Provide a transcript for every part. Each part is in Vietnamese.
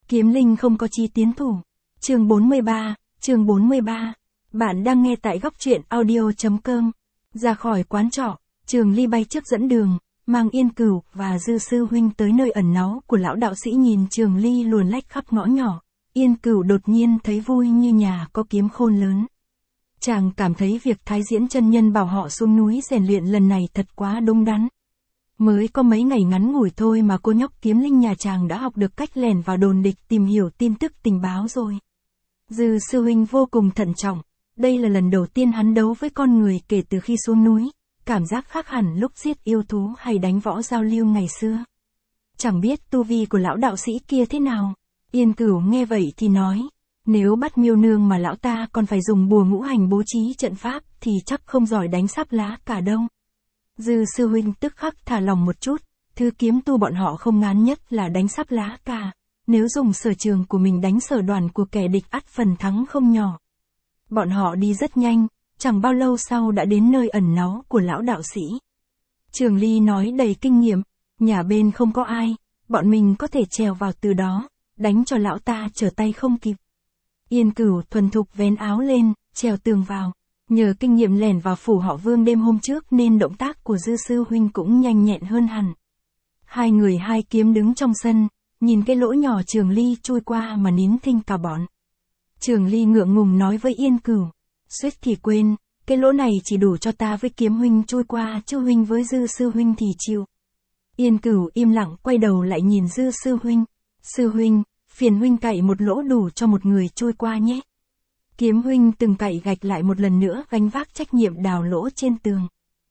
Kiếm linh không có chí tiến thủ. Chương 43. Bạn đang nghe tại góc truyện audio.com. Ra khỏi quán trọ, Trường Ly bay trước dẫn đường, mang Yên Cửu và Dư sư huynh tới nơi ẩn náu của lão đạo sĩ. Nhìn Trường Ly luồn lách khắp ngõ nhỏ, Yên Cửu đột nhiên thấy vui như nhà có kiếm khôn lớn. Chàng cảm thấy việc Thái Diễn chân nhân bảo họ xuống núi rèn luyện lần này thật quá đúng đắn. Mới có mấy ngày ngắn ngủi thôi mà cô nhóc kiếm linh nhà chàng đã học được cách lẻn vào đồn địch tìm hiểu tin tức tình báo rồi. Dư sư huynh vô cùng thận trọng, đây là lần đầu tiên hắn đấu với con người kể từ khi xuống núi, cảm giác khác hẳn lúc giết yêu thú hay đánh võ giao lưu ngày xưa. Chẳng biết tu vi của lão đạo sĩ kia thế nào. Yên Cửu nghe vậy thì nói, nếu bắt Miêu nương mà lão ta còn phải dùng bùa ngũ hành bố trí trận pháp thì chắc không giỏi đánh sáp lá cả đâu. Dư sư huynh tức khắc thả lòng một chút, thứ kiếm tu bọn họ không ngán nhất là đánh sáp lá cả, nếu dùng sở trường của mình đánh sở đoàn của kẻ địch ắt phần thắng không nhỏ. Bọn họ đi rất nhanh, chẳng bao lâu sau đã đến nơi ẩn náu của lão đạo sĩ. Trường Ly nói đầy kinh nghiệm, nhà bên không có ai, bọn mình có thể trèo vào từ đó, đánh cho lão ta trở tay không kịp. Yên Cửu thuần thục vén áo lên, trèo tường vào. Nhờ kinh nghiệm lẻn vào phủ họ Vương đêm hôm trước nên động tác của Dư sư huynh cũng nhanh nhẹn hơn hẳn. Hai người hai kiếm đứng trong sân, nhìn cái lỗ nhỏ Trường Ly chui qua mà nín thinh cả bọn. Trường Ly ngượng ngùng nói với Yên Cửu, suýt thì quên, cái lỗ này chỉ đủ cho ta với kiếm huynh chui qua, chứ huynh với Dư sư huynh thì chịu. Yên Cửu im lặng quay đầu lại nhìn Dư sư huynh. Sư huynh, phiền huynh cậy một lỗ đủ cho một người chui qua nhé. Kiếm huynh từng cậy gạch lại một lần nữa gánh vác trách nhiệm đào lỗ trên tường.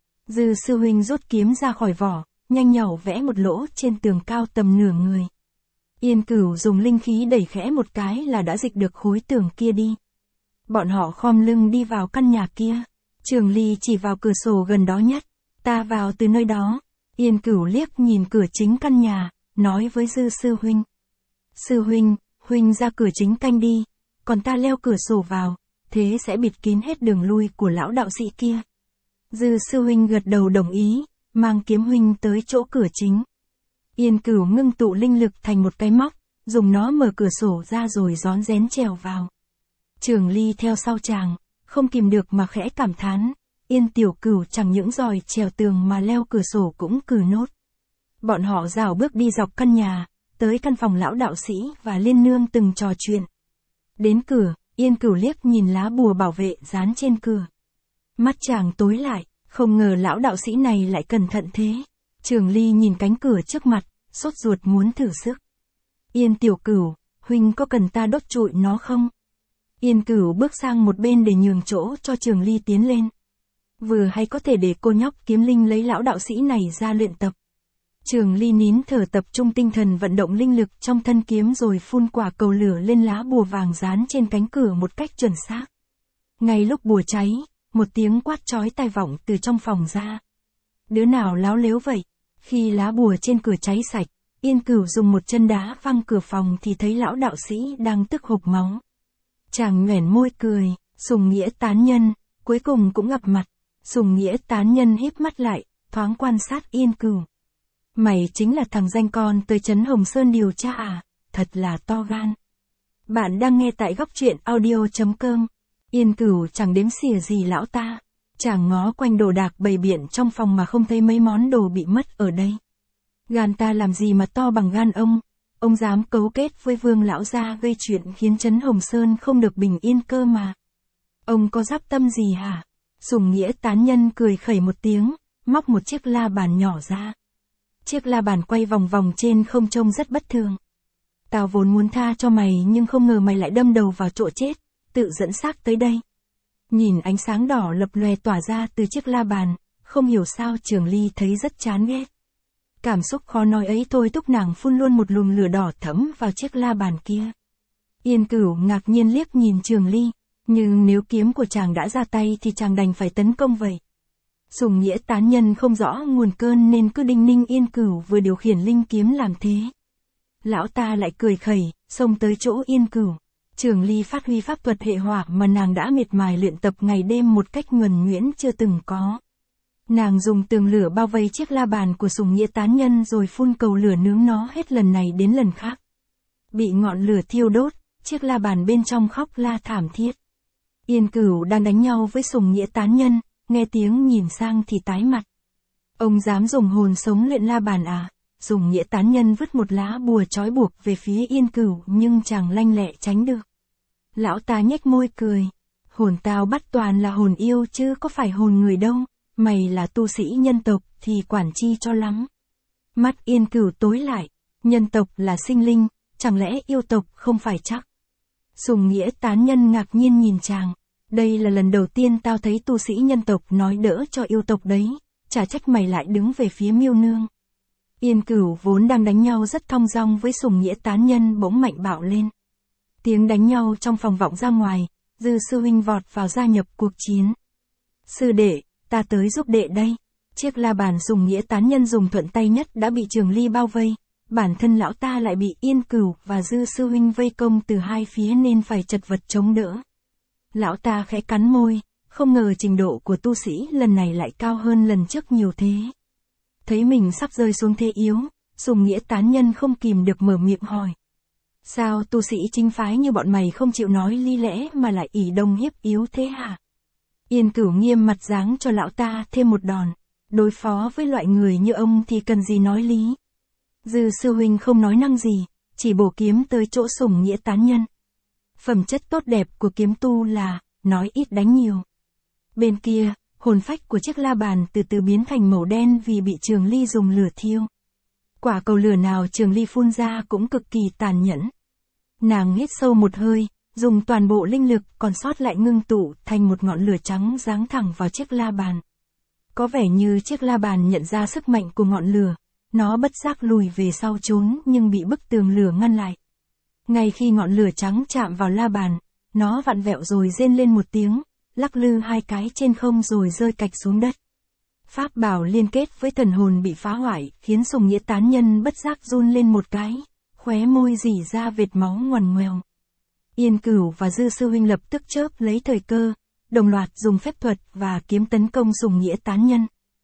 Dư sư huynh rút kiếm ra khỏi vỏ, nhanh nhảu vẽ một lỗ trên tường cao tầm nửa người. Yên Cửu dùng linh khí đẩy khẽ một cái là đã dịch được khối tường kia đi. Bọn họ khom lưng đi vào căn nhà kia. Trường Ly chỉ vào cửa sổ gần đó nhất, ta vào từ nơi đó. Yên Cửu liếc nhìn cửa chính căn nhà, nói với Dư sư huynh. Sư huynh, huynh ra cửa chính canh đi, còn ta leo cửa sổ vào, thế sẽ bịt kín hết đường lui của lão đạo sĩ kia. Dư sư huynh gật đầu đồng ý, mang kiếm huynh tới chỗ cửa chính. Yên Cửu ngưng tụ linh lực thành một cái móc, dùng nó mở cửa sổ ra rồi rón rén trèo vào. Trường Ly theo sau chàng, không kìm được mà khẽ cảm thán, Yên tiểu Cửu chẳng những giỏi trèo tường mà leo cửa sổ cũng cừ nốt. Bọn họ rảo bước đi dọc căn nhà, tới căn phòng lão đạo sĩ và Liên nương từng trò chuyện. Đến cửa, Yên Cửu liếc nhìn lá bùa bảo vệ dán trên cửa. Mắt chàng tối lại, không ngờ lão đạo sĩ này lại cẩn thận thế. Trường Ly nhìn cánh cửa trước mặt, sốt ruột muốn thử sức. Yên tiểu Cửu, huynh có cần ta đốt trụi nó không? Yên Cửu bước sang một bên để nhường chỗ cho Trường Ly tiến lên. Vừa hay có thể để cô nhóc kiếm linh lấy lão đạo sĩ này ra luyện tập. Trường Ly nín thở tập trung tinh thần vận động linh lực trong thân kiếm rồi phun quả cầu lửa lên lá bùa vàng dán trên cánh cửa một cách chuẩn xác. Ngay lúc bùa cháy, một tiếng quát chói tai vọng từ trong phòng ra. Đứa nào láo lếu vậy? Khi lá bùa trên cửa cháy sạch, Yên Cửu dùng một chân đá văng cửa phòng thì thấy lão đạo sĩ đang tức hộc máu. Chàng nhoẻn môi cười, Sùng Nghĩa tán nhân, cuối cùng cũng gặp mặt. Sùng Nghĩa tán nhân híp mắt lại, thoáng quan sát Yên Cửu. Mày chính là thằng danh con tới trấn Hồng Sơn điều tra à, thật là to gan. Bạn đang nghe tại góc truyện audio.com. Yên Cửu chẳng đếm xỉa gì lão ta. Chàng ngó quanh đồ đạc bày biện trong phòng mà không thấy mấy món đồ bị mất ở đây. Gan ta làm gì mà to bằng gan ông dám cấu kết với Vương lão gia gây chuyện khiến trấn Hồng Sơn không được bình yên cơ mà. Ông có dáp tâm gì hả? Sùng Nghĩa tán nhân cười khẩy một tiếng, móc một chiếc la bàn nhỏ ra. Chiếc la bàn quay vòng vòng trên không trông rất bất thường. Tao vốn muốn tha cho mày nhưng không ngờ mày lại đâm đầu vào chỗ chết, tự dẫn xác tới đây. Nhìn ánh sáng đỏ lập lòe tỏa ra từ chiếc la bàn, không hiểu sao Trường Ly thấy rất chán ghét. Cảm xúc khó nói ấy thôi thúc nàng phun luôn một luồng lửa đỏ thẫm vào chiếc la bàn kia. Yên Cửu ngạc nhiên liếc nhìn Trường Ly, nhưng nếu kiếm của chàng đã ra tay thì chàng đành phải tấn công vậy. Sùng Nghĩa tán nhân không rõ nguồn cơn nên cứ đinh ninh Yên Cửu vừa điều khiển linh kiếm làm thế. Lão ta lại cười khẩy, xông tới chỗ Yên Cửu. Trường Ly phát huy pháp thuật hệ hỏa mà nàng đã miệt mài luyện tập ngày đêm một cách nhuần nhuyễn chưa từng có. Nàng dùng tường lửa bao vây chiếc la bàn của Sùng Nghĩa tán nhân rồi phun cầu lửa nướng nó hết lần này đến lần khác. bị ngọn lửa thiêu đốt, chiếc la bàn bên trong khóc la thảm thiết. Yên Cửu đang đánh nhau với Sùng Nghĩa tán nhân, nghe tiếng nhìn sang thì tái mặt. Ông dám dùng hồn sống luyện la bàn à? Sùng Nghĩa tán nhân vứt một lá bùa trói buộc về phía Yên Cửu nhưng chàng lanh lẹ tránh được. Lão ta nhếch môi cười. Hồn tao bắt toàn là hồn yêu chứ có phải hồn người đâu, mày là tu sĩ nhân tộc thì quản chi cho lắm. Mắt Yên Cửu tối lại, nhân tộc là sinh linh, chẳng lẽ yêu tộc không phải chắc? Sùng Nghĩa tán nhân ngạc nhiên nhìn chàng. Đây là lần đầu tiên tao thấy tu sĩ nhân tộc nói đỡ cho yêu tộc đấy, chả trách mày lại đứng về phía Miêu Nương. Yên Cửu vốn đang đánh nhau rất thong dong với Sùng Nghĩa tán nhân bỗng mạnh bạo lên. Tiếng đánh nhau trong phòng vọng ra ngoài, Dư sư huynh vọt vào gia nhập cuộc chiến. Sư đệ, ta tới giúp đệ đây. Chiếc la bàn Sùng Nghĩa tán nhân dùng thuận tay nhất đã bị Trường Ly bao vây, bản thân lão ta lại bị Yên Cửu và Dư sư huynh vây công từ hai phía nên phải chật vật chống đỡ. Lão ta khẽ cắn môi, không ngờ trình độ của tu sĩ lần này lại cao hơn lần trước nhiều thế. Thấy mình sắp rơi xuống thế yếu, Sùng Nghĩa tán nhân không kìm được mở miệng hỏi. Sao tu sĩ chính phái như bọn mày không chịu nói lý lẽ mà lại ỷ đông hiếp yếu thế hả? Yên Cửu nghiêm mặt giáng cho lão ta thêm một đòn. Đối phó với loại người như ông thì cần gì nói lý. Dư sư huynh không nói năng gì, chỉ bổ kiếm tới chỗ Sùng Nghĩa tán nhân. Phẩm chất tốt đẹp của kiếm tu là, nói ít đánh nhiều. Bên kia, hồn phách của chiếc la bàn từ từ biến thành màu đen vì bị Trường Ly dùng lửa thiêu. Quả cầu lửa nào Trường Ly phun ra cũng cực kỳ tàn nhẫn. Nàng hít sâu một hơi, dùng toàn bộ linh lực còn sót lại ngưng tụ thành một ngọn lửa trắng giáng thẳng vào chiếc la bàn. Có vẻ như chiếc la bàn nhận ra sức mạnh của ngọn lửa, nó bất giác lùi về sau trốn nhưng bị bức tường lửa ngăn lại. Ngay khi ngọn lửa trắng chạm vào la bàn, nó vặn vẹo rồi rên lên một tiếng, lắc lư hai cái trên không rồi rơi cạch xuống đất. Pháp bảo liên kết với thần hồn bị phá hoại khiến Sùng Nghĩa tán nhân bất giác run lên một cái, khóe môi rỉ ra vệt máu ngoằn ngoèo. Yên Cửu và Dư sư huynh lập tức chớp lấy thời cơ, đồng loạt dùng phép thuật và kiếm tấn công Sùng Nghĩa tán nhân.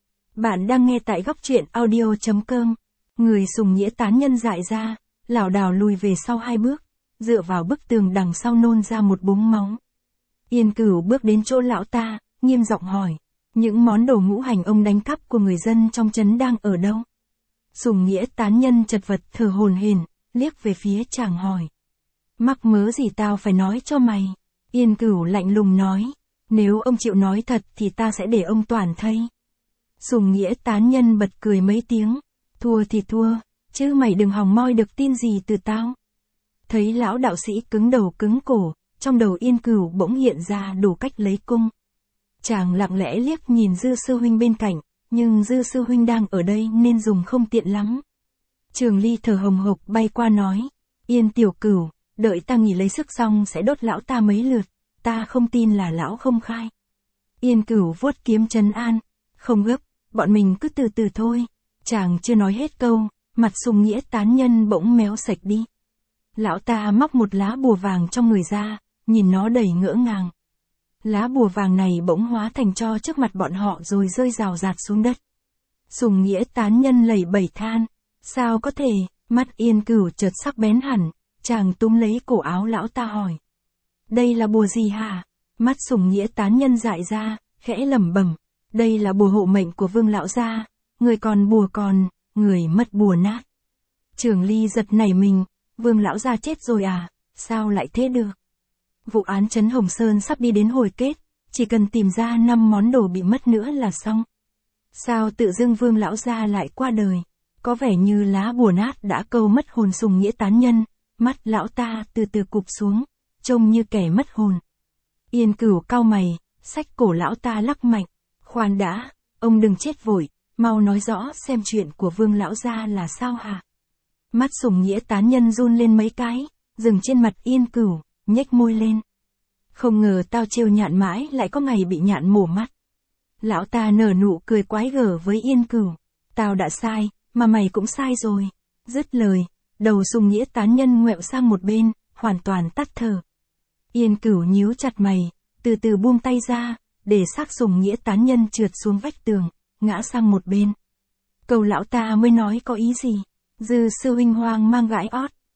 Bạn đang nghe tại góc truyện audio.com. Người Sùng Nghĩa tán nhân dại ra, lảo đảo lùi về sau hai bước, dựa vào bức tường đằng sau nôn ra một búng máu. Yên Cửu bước đến chỗ lão ta, nghiêm giọng hỏi, những món đồ ngũ hành ông đánh cắp của người dân trong trấn đang ở đâu? Sùng Nghĩa tán nhân chật vật thở hổn hển, liếc về phía chàng hỏi. Mắc mớ gì tao phải nói cho mày? Yên Cửu lạnh lùng nói, nếu ông chịu nói thật thì ta sẽ để ông toàn thây. Sùng Nghĩa tán nhân bật cười mấy tiếng, thua thì thua, chứ mày đừng hòng moi được tin gì từ tao. Thấy lão đạo sĩ cứng đầu cứng cổ, trong đầu Yên Cửu bỗng hiện ra đủ cách lấy cung. Chàng lặng lẽ liếc nhìn Dư sư huynh bên cạnh, nhưng Dư sư huynh đang ở đây nên dùng không tiện lắm. Trường Ly thở hồng hộc bay qua nói, Yên tiểu Cửu, đợi ta nghỉ lấy sức xong sẽ đốt lão ta mấy lượt, ta không tin là lão không khai. Yên Cửu vuốt kiếm trấn an, không gấp, bọn mình cứ từ từ thôi. Chàng chưa nói hết câu, mặt Sùng Nghĩa tán nhân bỗng méo sạch đi. Lão ta móc một lá bùa vàng trong người ra, nhìn nó đầy ngỡ ngàng. Lá bùa vàng này bỗng hóa thành tro trước mặt bọn họ rồi rơi rào rạt xuống đất. Sùng Nghĩa tán nhân lẩy bẩy than, sao có thể? Mắt Yên Cửu chợt sắc bén hẳn, chàng túm lấy cổ áo lão ta hỏi. Đây là bùa gì hả? Mắt Sùng Nghĩa tán nhân dại ra, khẽ lẩm bẩm, đây là bùa hộ mệnh của Vương lão gia, người còn bùa còn, người mất bùa nát. Trường Ly giật nảy mình, Vương lão gia chết rồi à? Sao lại thế được? Vụ án Trấn Hồng Sơn sắp đi đến hồi kết, chỉ cần tìm ra 5 món đồ bị mất nữa là xong. Sao tự dưng Vương lão gia lại qua đời? Có vẻ như lá bùa nát đã câu mất hồn Sùng Nghĩa tán nhân, mắt lão ta từ từ cụp xuống, trông như kẻ mất hồn. Yên Cửu cau mày, xách cổ lão ta lắc mạnh, khoan đã, ông đừng chết vội, mau nói rõ xem chuyện của Vương lão gia là sao hả? Mắt Sùng Nghĩa tán nhân run lên mấy cái, dừng trên mặt Yên Cửu, nhếch môi lên. Không ngờ tao trêu nhạn mãi lại có ngày bị nhạn mổ mắt. Lão ta nở nụ cười quái gở với Yên Cửu, tao đã sai, mà mày cũng sai rồi. Dứt lời, đầu Sùng Nghĩa tán nhân ngoẹo sang một bên, hoàn toàn tắt thở. Yên Cửu nhíu chặt mày, từ từ buông tay ra, để xác Sùng Nghĩa tán nhân trượt xuống vách tường, ngã sang một bên. Câu lão ta mới nói có ý gì? Dư sư huynh hoang mang gãi ót,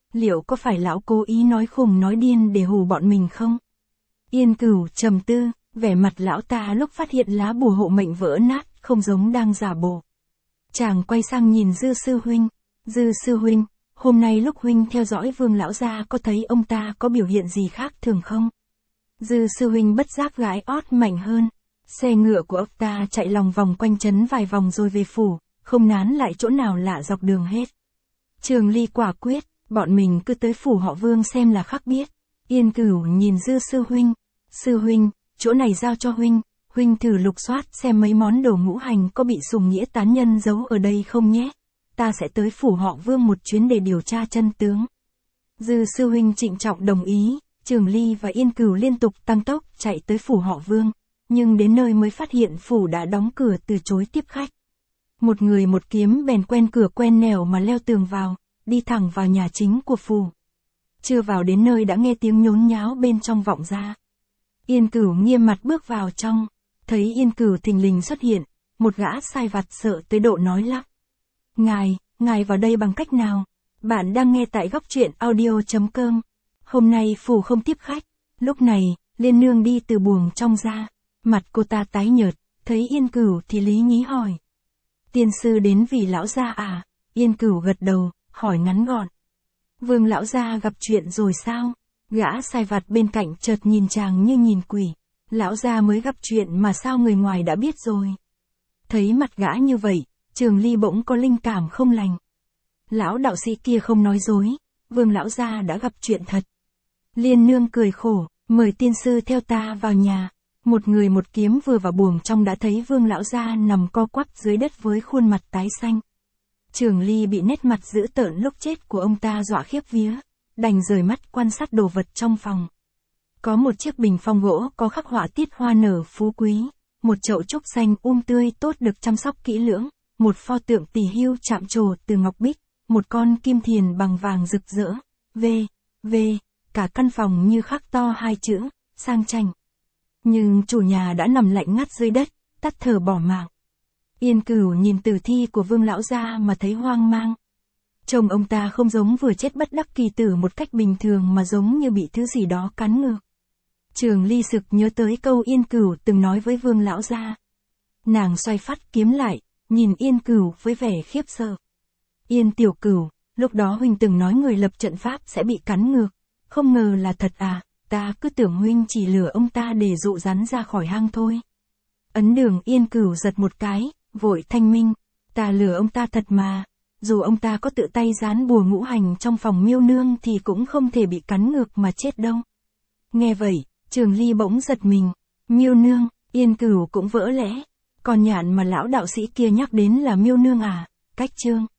Liệu có phải lão cố ý nói khùng nói điên để hù bọn mình không? Yên Cửu trầm tư, vẻ mặt lão ta lúc phát hiện lá bùa hộ mệnh vỡ nát, không giống đang giả bộ. Chàng quay sang nhìn Dư sư huynh. Dư sư huynh, hôm nay lúc huynh theo dõi Vương lão gia có thấy ông ta có biểu hiện gì khác thường không? Dư sư huynh bất giác gãi ót mạnh hơn. Xe ngựa của ông ta chạy lòng vòng quanh trấn vài vòng rồi về phủ, không nán lại chỗ nào lạ dọc đường hết. Trường Ly quả quyết, bọn mình cứ tới phủ họ Vương xem là khắc biết. Yên Cửu nhìn Dư sư huynh. Sư huynh, chỗ này giao cho huynh, huynh thử lục soát xem mấy món đồ ngũ hành có bị Sùng Nghĩa tán nhân giấu ở đây không nhé. Ta sẽ tới phủ họ Vương một chuyến để điều tra chân tướng. Dư sư huynh trịnh trọng đồng ý, Trường Ly và Yên Cửu liên tục tăng tốc chạy tới phủ họ Vương, nhưng đến nơi mới phát hiện phủ đã đóng cửa từ chối tiếp khách. Một người một kiếm bèn quen cửa quen nẻo mà leo tường vào, đi thẳng vào nhà chính của phủ. Chưa vào đến nơi đã nghe tiếng nhốn nháo bên trong vọng ra. Yên Cửu nghiêm mặt bước vào trong, thấy Yên Cửu thình lình xuất hiện, một gã sai vặt sợ tới độ nói lắp. Ngài vào đây bằng cách nào? Bạn đang nghe tại góc truyện audio.com. Hôm nay phủ không tiếp khách. Lúc này, Liên Nương đi từ buồng trong ra, mặt cô ta tái nhợt, thấy Yên Cửu thì lý nhí hỏi. Tiên sư đến vì lão gia à? Yên Cửu gật đầu, hỏi ngắn gọn. Vương lão gia gặp chuyện rồi sao? Gã sai vặt bên cạnh chợt nhìn chàng như nhìn quỷ. Lão gia mới gặp chuyện mà sao người ngoài đã biết rồi? Thấy mặt gã như vậy, Trường Ly bỗng có linh cảm không lành. Lão đạo sĩ kia không nói dối, Vương lão gia đã gặp chuyện thật. Liên Nương cười khổ, mời tiên sư theo ta vào nhà. Một người một kiếm vừa vào buồng trong đã thấy Vương lão gia nằm co quắp dưới đất với khuôn mặt tái xanh. Trường Ly bị nét mặt dữ tợn lúc chết của ông ta dọa khiếp vía, đành rời mắt quan sát đồ vật trong phòng. Có một chiếc bình phong gỗ có khắc họa tiết hoa nở phú quý, một chậu trúc xanh tươi tốt được chăm sóc kỹ lưỡng, một pho tượng tỳ hưu chạm trổ từ ngọc bích, một con kim thiền bằng vàng rực rỡ, cả căn phòng như khắc to hai chữ, sang chảnh. Nhưng chủ nhà đã nằm lạnh ngắt dưới đất, tắt thở bỏ mạng. Yên Cửu nhìn tử thi của Vương lão gia mà thấy hoang mang. Trông ông ta không giống vừa chết bất đắc kỳ tử một cách bình thường mà giống như bị thứ gì đó cắn ngược. Trường Ly sực nhớ tới câu Yên Cửu từng nói với Vương lão gia. Nàng xoay phát kiếm lại, nhìn Yên Cửu với vẻ khiếp sợ. Yên tiểu Cửu, lúc đó huynh từng nói người lập trận pháp sẽ bị cắn ngược, không ngờ là thật à, ta cứ tưởng huynh chỉ lừa ông ta để dụ rắn ra khỏi hang thôi. Ấn Đường Yên Cửu giật một cái, vội thanh minh, ta lừa ông ta thật mà, dù ông ta có tự tay dán bùa ngũ hành trong phòng Miêu Nương thì cũng không thể bị cắn ngược mà chết đâu. Nghe vậy, Trường Ly bỗng giật mình, Miêu Nương, Yên Cửu cũng vỡ lẽ, còn nhạn mà lão đạo sĩ kia nhắc đến là Miêu Nương à, cách chương.